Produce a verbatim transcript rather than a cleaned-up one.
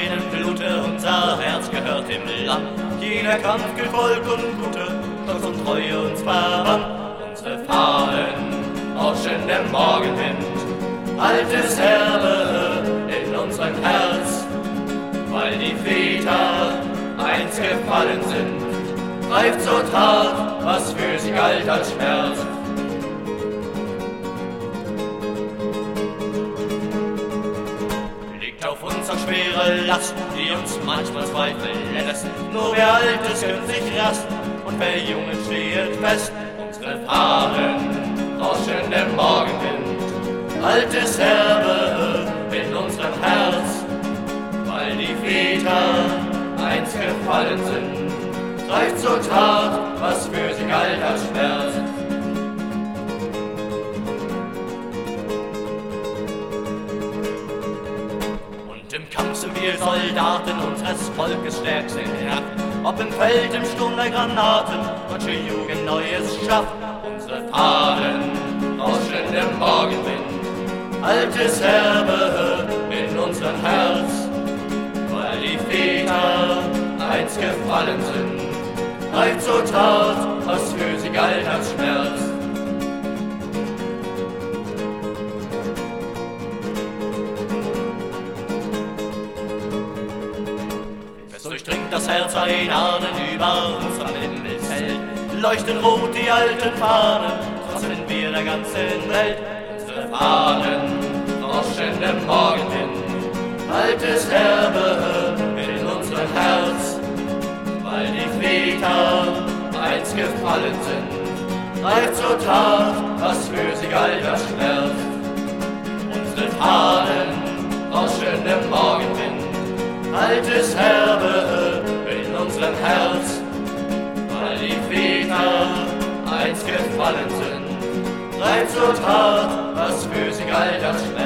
seinem Blute, unser Herz gehört dem Land. Jeder Kampf gilt Volk und Gute, Stolz und Treue uns verwandt. Unsere Fahnen rauschen der Morgenwind, altes Erbe in unserem Herz. Weil die Väter einst gefallen sind, greift zur Tat, was für sie galt als Schmerz. Auf uns auch schwere Last, die uns manchmal zweifeln lässt. Nur wer Altes gönnt sich Rast und wer Jungen stehet fest. Unsere Fahnen rauschen der Morgenwind, altes Erbe in unserem Herz. Weil die Väter einst gefallen sind, greift zur Tat, was für sie galt als Schmerz. Im Kampf sind wir Soldaten unseres Volkes stärksten Kraft. Ob im Feld, im Sturm der Granaten, deutsche Jugend Neues schafft. Unsere Fahnen rauschen im Morgenwind, altes Erbe in unserem Herz. Weil die Väter einst gefallen sind, greift zur Tat, was für sie galt als Schmerz. Durchdringt das Herz ein Ahnen über unserem Himmelszelt. Leuchten rot die alten Fahnen, trotzdem wir der ganzen Welt. Unsere Fahnen rauschen im Morgenwind, altes Erbe in unserem Herz. Weil die Väter einst gefallen sind, greift zur Tat, was für sie galt als Schmerz. Unsere Fahnen rauschen im Morgenwind, altes Erbe in unserem Herz. Weil die Väter einst gefallen sind, greift zur Tat, was für sie galt als Schmerz.